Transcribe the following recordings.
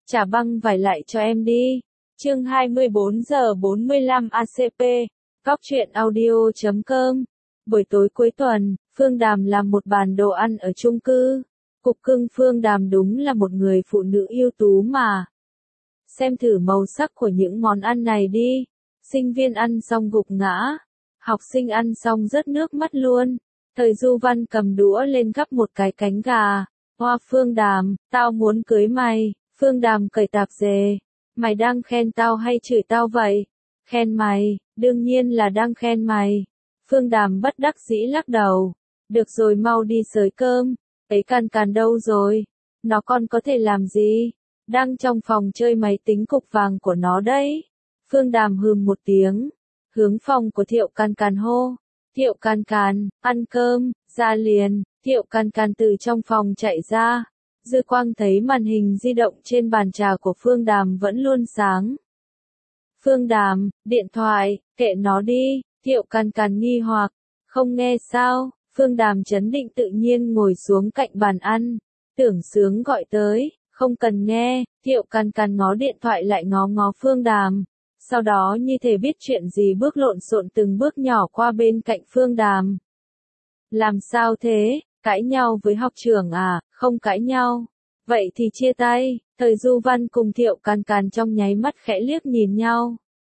trả băng vải lại cho em đi. Chương 24 giờ 45 ACP, Góc truyện audio.com. Buổi tối cuối tuần, Phương Đàm làm một bàn đồ ăn ở chung cư. Cục cưng Phương Đàm đúng là một người phụ nữ ưu tú mà. Xem thử màu sắc của những món ăn này đi. Sinh viên ăn xong gục ngã. Học sinh ăn xong rớt nước mắt luôn. Thời Du Văn cầm đũa lên gắp một cái cánh gà. Hoa Phương Đàm, tao muốn cưới mày. Phương Đàm cởi tạp dề. Mày đang khen tao hay chửi tao vậy? Khen mày, đương nhiên là đang khen mày. Phương Đàm bất đắc dĩ lắc đầu. Được rồi, mau đi xới cơm. Ấy Can Can đâu rồi? Nó còn có thể làm gì? Đang trong phòng chơi máy tính cục vàng của nó đấy. Phương Đàm hừm một tiếng. Hướng phòng của Thiệu Can Can hô. Thiệu Can Can, ăn cơm, ra liền. Thiệu Can Can từ trong phòng chạy ra. Dư quang thấy màn hình di động trên bàn trà của Phương Đàm vẫn luôn sáng. Phương Đàm, điện thoại, kệ nó đi. Thiệu Can Can nghi hoặc. Không nghe sao? Phương Đàm trấn định tự nhiên ngồi xuống cạnh bàn ăn. Tưởng Sướng gọi tới, không cần nghe. Thiệu Can Can ngó điện thoại lại ngó ngó Phương Đàm. Sau đó như thể biết chuyện gì bước lộn xộn từng bước nhỏ qua bên cạnh Phương Đàm. Làm sao thế? Cãi nhau với học trưởng à? Không cãi nhau. Vậy thì chia tay. Thời Du Văn cùng Thiệu Can Can trong nháy mắt khẽ liếc nhìn nhau.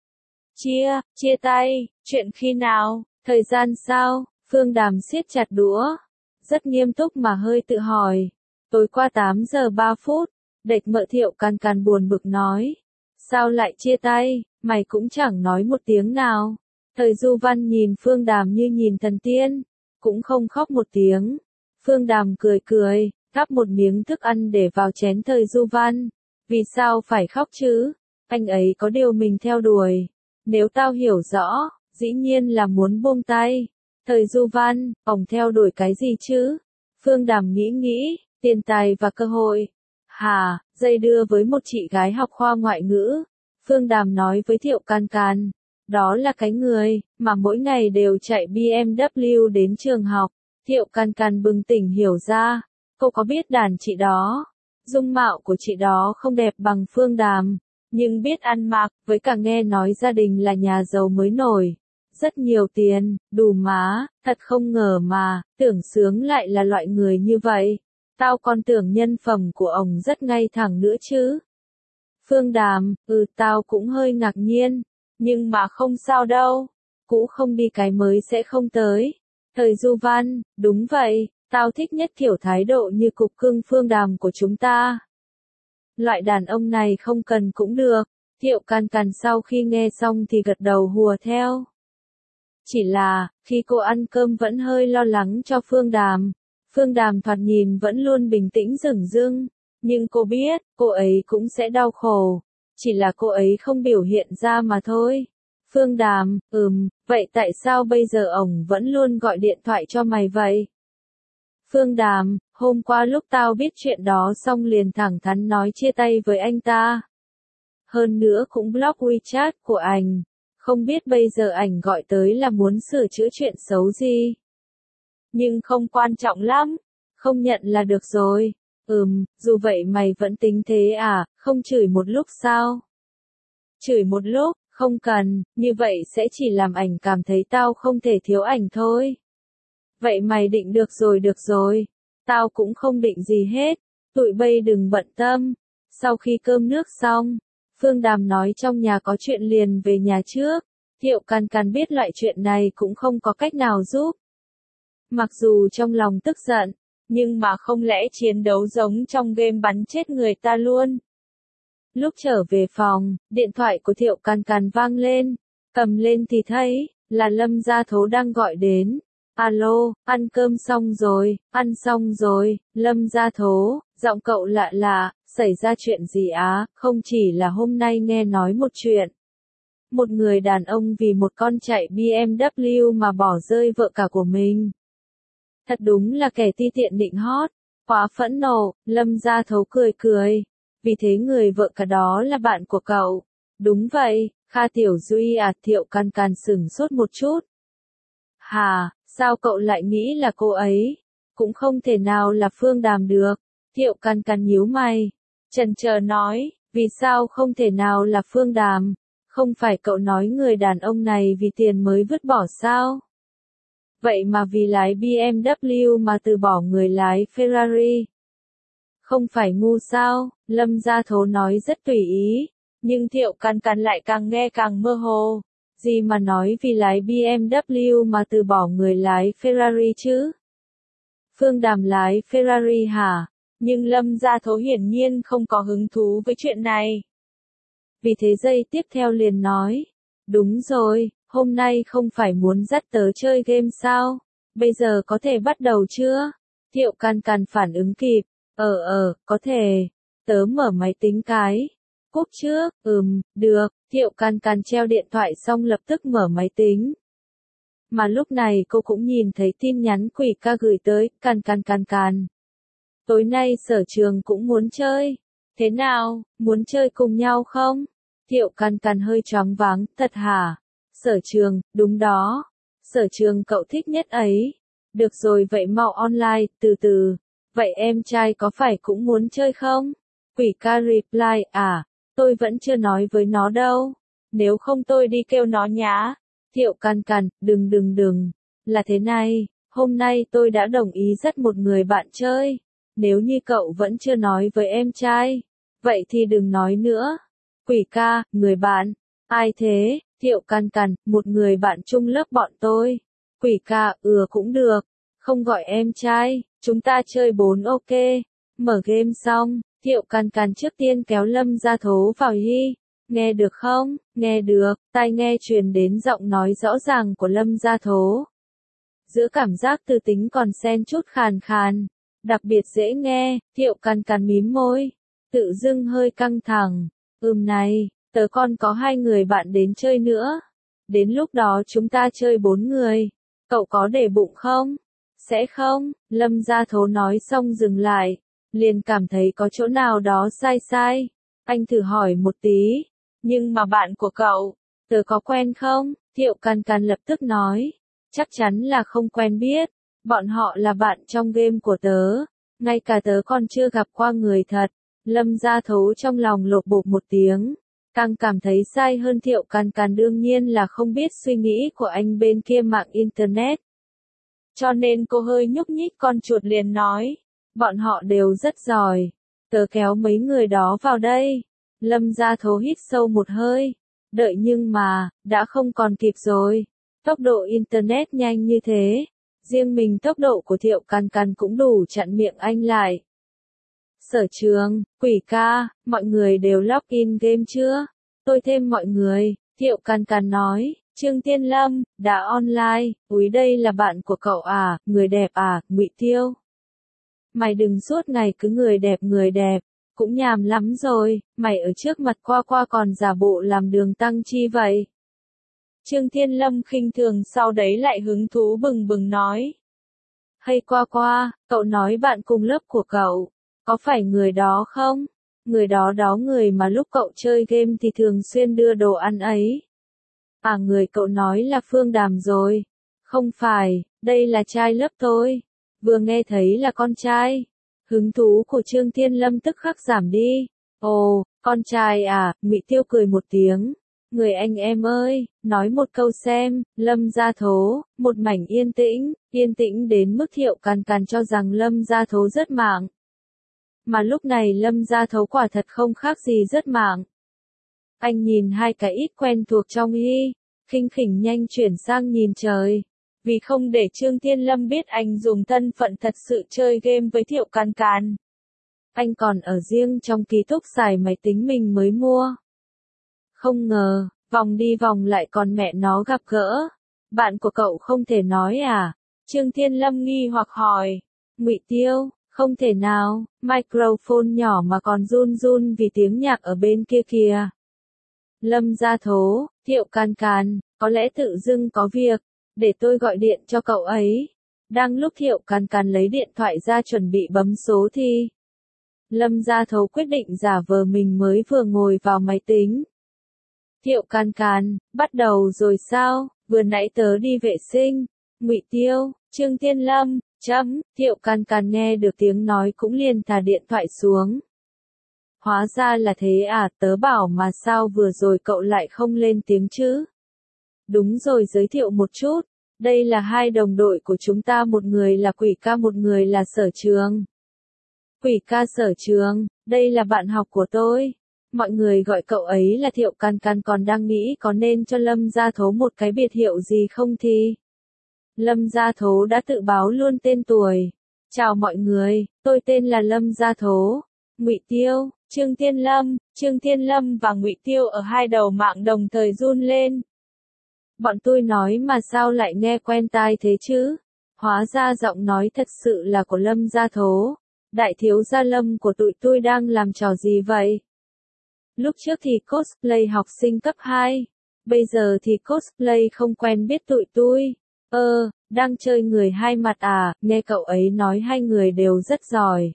Chia tay, chuyện khi nào? Thời gian sao? Phương Đàm siết chặt đũa. Rất nghiêm túc mà hơi tự hỏi. Tối qua 8 giờ 3 phút. Đệch mợ. Thiệu Can Can buồn bực nói. Sao lại chia tay? Mày cũng chẳng nói một tiếng nào. Thời Du Văn nhìn Phương Đàm như nhìn thần tiên. Cũng không khóc một tiếng. Phương Đàm cười cười, gắp một miếng thức ăn để vào chén Thời Du Văn. Vì sao phải khóc chứ? Anh ấy có điều mình theo đuổi. Nếu tao hiểu rõ, dĩ nhiên là muốn buông tay. Thời Du Văn, ông theo đuổi cái gì chứ? Phương Đàm nghĩ, tiền tài và cơ hội. Hà, dây đưa với một chị gái học khoa ngoại ngữ. Phương Đàm nói với Thiệu Can Can. Đó là cái người mà mỗi ngày đều chạy BMW đến trường học. Thiệu Can Can bừng tỉnh hiểu ra. Cô có biết đàn chị đó. Dung mạo của chị đó không đẹp bằng Phương Đàm. Nhưng biết ăn mặc, với cả nghe nói gia đình là nhà giàu mới nổi. Rất nhiều tiền, đủ má, thật không ngờ mà, Tưởng Sướng lại là loại người như vậy. Tao còn tưởng nhân phẩm của ông rất ngay thẳng nữa chứ. Phương Đàm, tao cũng hơi ngạc nhiên. Nhưng mà không sao đâu. Cũ không đi cái mới sẽ không tới. Thời Du Văn, đúng vậy, tao thích nhất kiểu thái độ như cục cưng Phương Đàm của chúng ta. Loại đàn ông này không cần cũng được. Thiệu Can Can sau khi nghe xong thì gật đầu hùa theo. Chỉ là, khi cô ăn cơm vẫn hơi lo lắng cho Phương Đàm. Phương Đàm thoạt nhìn vẫn luôn bình tĩnh dửng dưng. Nhưng cô biết, cô ấy cũng sẽ đau khổ. Chỉ là cô ấy không biểu hiện ra mà thôi. Phương Đàm, vậy tại sao bây giờ ổng vẫn luôn gọi điện thoại cho mày vậy? Phương Đàm, hôm qua lúc tao biết chuyện đó xong liền thẳng thắn nói chia tay với anh ta. Hơn nữa cũng block WeChat của ảnh. Không biết bây giờ ảnh gọi tới là muốn sửa chữa chuyện xấu gì. Nhưng không quan trọng lắm. Không nhận là được rồi. Dù vậy mày vẫn tính thế à, không chửi một lúc sao? Chửi một lúc, không cần, như vậy sẽ chỉ làm ảnh cảm thấy tao không thể thiếu ảnh thôi. Vậy mày định được rồi. Tao cũng không định gì hết. Tụi bay đừng bận tâm. Sau khi cơm nước xong, Phương Đàm nói trong nhà có chuyện liền về nhà trước. Thiệu Can Can biết loại chuyện này cũng không có cách nào giúp. Mặc dù trong lòng tức giận, nhưng mà không lẽ chiến đấu giống trong game bắn chết người ta luôn. Lúc trở về phòng, điện thoại của Thiệu Can Can vang lên. Cầm lên thì thấy, là Lâm Gia Thố đang gọi đến. Alo, ăn cơm xong rồi, ăn xong rồi, Lâm Gia Thố, giọng cậu lạ lạ, xảy ra chuyện gì á, không chỉ là hôm nay nghe nói một chuyện. Một người đàn ông vì một con chạy BMW mà bỏ rơi vợ cả của mình. Thật đúng là kẻ ti tiện định hót. Quá phẫn nộ, Lâm Gia Thố cười. Vì thế người vợ cả đó là bạn của cậu. Đúng vậy, Kha Tiểu Duy à? Thiệu Can Can sửng sốt một chút. Hà, sao cậu lại nghĩ là cô ấy? Cũng không thể nào là Phương Đàm được. Thiệu Can Can nhíu mày. Chần chờ nói, Vì sao không thể nào là Phương Đàm? Không phải cậu nói người đàn ông này vì tiền mới vứt bỏ sao? Vậy mà vì lái BMW mà từ bỏ người lái Ferrari. Không phải ngu sao? Lâm Gia Thố nói rất tùy ý, nhưng Thiệu Căn Căn lại càng nghe càng mơ hồ. Gì mà nói vì lái BMW mà từ bỏ người lái Ferrari chứ? Phương Đàm lái Ferrari hả? Nhưng Lâm Gia Thố hiển nhiên không có hứng thú với chuyện này. Vì thế giây tiếp theo liền nói, đúng rồi, hôm nay không phải muốn dắt tớ chơi game sao? Bây giờ có thể bắt đầu chưa? Thiệu Căn Căn phản ứng kịp, có thể, tớ mở máy tính cái. Cúp trước, được, Thiệu Căn Căn treo điện thoại xong lập tức mở máy tính. Mà lúc này cô cũng nhìn thấy tin nhắn Quỷ Ca gửi tới, Căn. Tối nay Sở Trường cũng muốn chơi. Thế nào, muốn chơi cùng nhau không? Thiệu Căn Căn hơi choáng váng, thật hả? Sở Trường, đúng đó. Sở Trường cậu thích nhất ấy. Được rồi vậy mau online, từ từ. Vậy em trai có phải cũng muốn chơi không? Quỷ Ca reply, tôi vẫn chưa nói với nó đâu. Nếu không tôi đi kêu nó nhá. Thiệu Căn Căn, đừng. Là thế này, hôm nay tôi đã đồng ý dắt một người bạn chơi. Nếu như cậu vẫn chưa nói với em trai, vậy thì đừng nói nữa. Quỷ Ca, người bạn. Ai thế? Thiệu Căn Căn, một người bạn chung lớp bọn tôi. Quỷ Ca, cũng được. Không gọi em trai, chúng ta chơi 4 ok. Mở game xong, Thiệu Căn Căn trước tiên kéo Lâm Gia Thố vào hi. Nghe được không? Nghe được, tai nghe truyền đến giọng nói rõ ràng của Lâm Gia Thố. Giữa cảm giác từ tính còn xen chút khàn khàn, đặc biệt dễ nghe, Thiệu Căn Căn mím môi, tự dưng hơi căng thẳng. Này, tớ còn có 2 người bạn đến chơi nữa. Đến lúc đó chúng ta chơi 4 người. Cậu có để bụng không? Sẽ không, Lâm Gia Thố nói xong dừng lại, liền cảm thấy có chỗ nào đó sai. Anh thử hỏi một tí, nhưng mà bạn của cậu, tớ có quen không? Thiệu Căn Căn lập tức nói, chắc chắn là không quen biết, bọn họ là bạn trong game của tớ, ngay cả tớ còn chưa gặp qua người thật. Lâm Gia Thố trong lòng lột bột một tiếng, càng cảm thấy sai hơn. Thiệu Căn Căn đương nhiên là không biết suy nghĩ của anh bên kia mạng Internet. Cho nên cô hơi nhúc nhích con chuột liền nói, bọn họ đều rất giỏi, tớ kéo mấy người đó vào đây. Lâm Gia Thố hít sâu một hơi, đợi nhưng mà, đã không còn kịp rồi. Tốc độ Internet nhanh như thế, riêng mình tốc độ của Thiệu Căn Căn cũng đủ chặn miệng anh lại. Sở Trường, Quỷ Ca, mọi người đều login game chưa? Tôi thêm mọi người, Thiệu Căn Căn nói. Trương Tiên Lâm, đã online, úi đây là bạn của cậu à, người đẹp à, Ngụy Tiêu. Mày đừng suốt ngày cứ người đẹp, cũng nhàm lắm rồi, mày ở trước mặt Qua còn giả bộ làm Đường Tăng chi vậy. Trương Tiên Lâm khinh thường sau đấy lại hứng thú bừng nói. Hay Qua, cậu nói bạn cùng lớp của cậu, có phải người đó không? Người đó người mà lúc cậu chơi game thì thường xuyên đưa đồ ăn ấy. Người cậu nói là Phương Đàm rồi. Không phải, đây là trai lớp tôi. Vừa nghe thấy là con trai. Hứng thú của Trương Thiên Lâm tức khắc giảm đi. Ồ, con trai à, Ngụy Tiêu cười một tiếng. Người anh em ơi, nói một câu xem. Lâm Gia Thố, một mảnh yên tĩnh đến mức Thiệu Căn Căn cho rằng Lâm Gia Thố rất mạng. Mà lúc này Lâm Gia Thố quả thật không khác gì rất mạng. Anh nhìn 2 cái ít quen thuộc trong hi, khinh nhanh chuyển sang nhìn trời. Vì không để Trương Thiên Lâm biết anh dùng thân phận thật sự chơi game với Thiệu Căn Căn. Anh còn ở riêng trong ký túc xài máy tính mình mới mua. Không ngờ, vòng đi vòng lại còn mẹ nó gặp gỡ. Bạn của cậu không thể nói à? Trương Thiên Lâm nghi hoặc hỏi. Ngụy Tiêu, không thể nào, microphone nhỏ mà còn run vì tiếng nhạc ở bên kia kìa. Lâm Gia Thố, Thiệu Căn Căn, có lẽ tự dưng có việc, để tôi gọi điện cho cậu ấy. Đang lúc Thiệu Căn Căn lấy điện thoại ra chuẩn bị bấm số thì Lâm Gia Thố quyết định giả vờ mình mới vừa ngồi vào máy tính. Thiệu Căn Căn, bắt đầu rồi sao? Vừa nãy tớ đi vệ sinh. Ngụy Tiêu, Trương Tiên Lâm, Thiệu Căn Căn nghe được tiếng nói cũng liền thả điện thoại xuống. Hóa ra là thế à, tớ bảo mà sao vừa rồi cậu lại không lên tiếng chứ? Đúng rồi, giới thiệu một chút. Đây là hai đồng đội của chúng ta, một người là Quỷ ca, một người là Sở Trường. Quỷ ca Sở Trường, đây là bạn học của tôi. Mọi người gọi cậu ấy là Thiệu Can Can, còn đang nghĩ có nên cho Lâm Gia Thố một cái biệt hiệu gì không thì. Lâm Gia Thố đã tự báo luôn tên tuổi. Chào mọi người, tôi tên là Lâm Gia Thố. Ngụy Tiêu, Trương Thiên Lâm và Ngụy Tiêu ở hai đầu mạng đồng thời run lên. Bọn tôi nói mà sao lại nghe quen tai thế chứ? Hóa ra giọng nói thật sự là của Lâm Gia Thố. Đại thiếu gia Lâm của tụi tôi đang làm trò gì vậy? Lúc trước thì cosplay học sinh cấp 2, bây giờ thì cosplay không quen biết tụi tôi. Đang chơi người hai mặt à? Nghe cậu ấy nói hai người đều rất giỏi.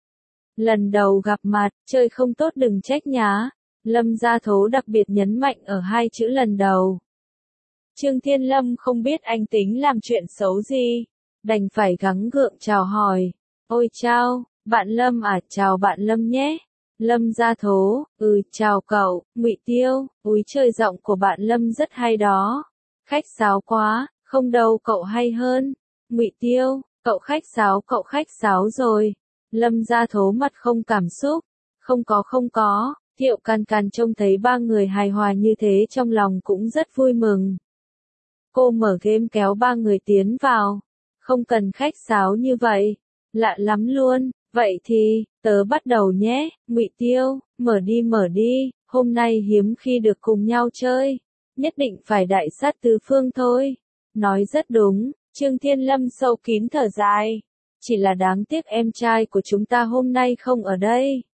Lần đầu gặp mặt, chơi không tốt đừng trách nhá. Lâm Gia Thố đặc biệt nhấn mạnh ở hai chữ lần đầu. Trương Thiên Lâm không biết anh tính làm chuyện xấu gì, đành phải gắng gượng chào hỏi. Ôi chào, bạn Lâm à, chào bạn Lâm nhé. Lâm Gia Thố, chào cậu. Ngụy Tiêu, úi trời, giọng của bạn Lâm rất hay đó. Khách sáo quá, không đâu, cậu hay hơn. Ngụy Tiêu, cậu khách sáo rồi. Lâm Gia Thố mặt không cảm xúc. Không có. Thiệu Can Can trông thấy ba người hài hòa như thế trong lòng cũng rất vui mừng. Cô mở game kéo ba người tiến vào. Không cần khách sáo như vậy. Lạ lắm luôn. Vậy thì, tớ bắt đầu nhé. Ngụy Tiêu, mở đi. Hôm nay hiếm khi được cùng nhau chơi. Nhất định phải đại sát tứ phương thôi. Nói rất đúng. Trương Thiên Lâm sâu kín thở dài. Chỉ là đáng tiếc em trai của chúng ta hôm nay không ở đây.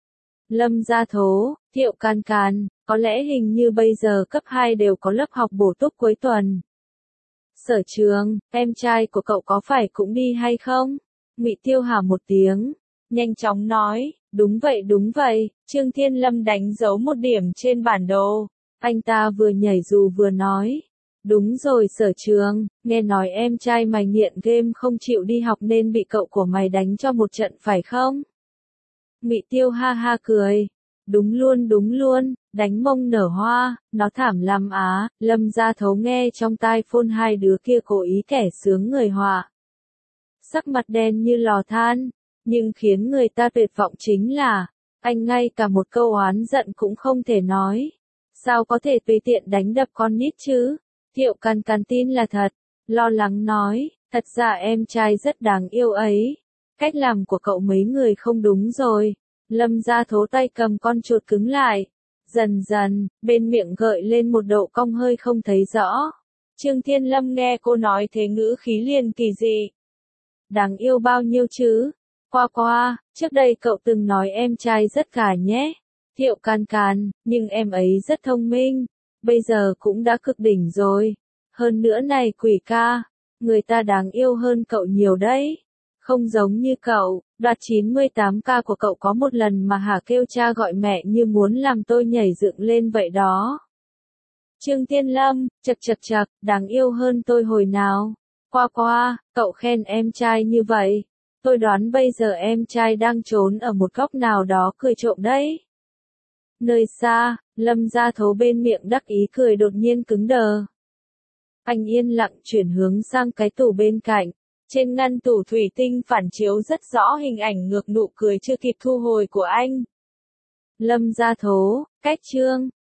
Lâm Gia Thố, Thiệu Can Can, có lẽ hình như bây giờ cấp 2 đều có lớp học bổ túc cuối tuần. Sở Trường, em trai của cậu có phải cũng đi hay không? Ngụy Tiêu hả một tiếng, nhanh chóng nói, đúng vậy. Trương Thiên Lâm đánh dấu một điểm trên bản đồ. Anh ta vừa nhảy dù vừa nói. Đúng rồi Sở Trường, nghe nói em trai mày nghiện game không chịu đi học nên bị cậu của mày đánh cho một trận phải không? Ngụy Tiêu ha ha cười. Đúng luôn, đánh mông nở hoa, nó thảm lắm á. Lâm Gia Thố nghe trong tai phone hai đứa kia cố ý kẻ sướng người họa. Sắc mặt đen như lò than, nhưng khiến người ta tuyệt vọng chính là, anh ngay cả một câu oán giận cũng không thể nói. Sao có thể tùy tiện đánh đập con nít chứ? Thiệu Can Can tin là thật, lo lắng nói, thật ra em trai rất đáng yêu ấy. Cách làm của cậu mấy người không đúng rồi. Lâm Gia Thố tay cầm con chuột cứng lại. Dần dần, bên miệng gợi lên một độ cong hơi không thấy rõ. Trương Thiên Lâm nghe cô nói thế ngữ khí liền kỳ dị. Đáng yêu bao nhiêu chứ? Qua, trước đây cậu từng nói em trai rất gà nhé. Thiệu Can Can, nhưng em ấy rất thông minh. Bây giờ cũng đã cực đỉnh rồi. Hơn nữa này Quỷ ca, người ta đáng yêu hơn cậu nhiều đấy. Không giống như cậu, đoạt 98k của cậu có một lần mà hả kêu cha gọi mẹ như muốn làm tôi nhảy dựng lên vậy đó. Trương Thiên Lâm, chật, đáng yêu hơn tôi hồi nào. Qua, cậu khen em trai như vậy. Tôi đoán bây giờ em trai đang trốn ở một góc nào đó cười trộm đấy. Nơi xa, Lâm Gia Thố bên miệng đắc ý cười đột nhiên cứng đờ. Anh yên lặng chuyển hướng sang cái tủ bên cạnh. Trên ngăn tủ thủy tinh phản chiếu rất rõ hình ảnh ngược nụ cười chưa kịp thu hồi của anh. Lâm Gia Thố, cách Trương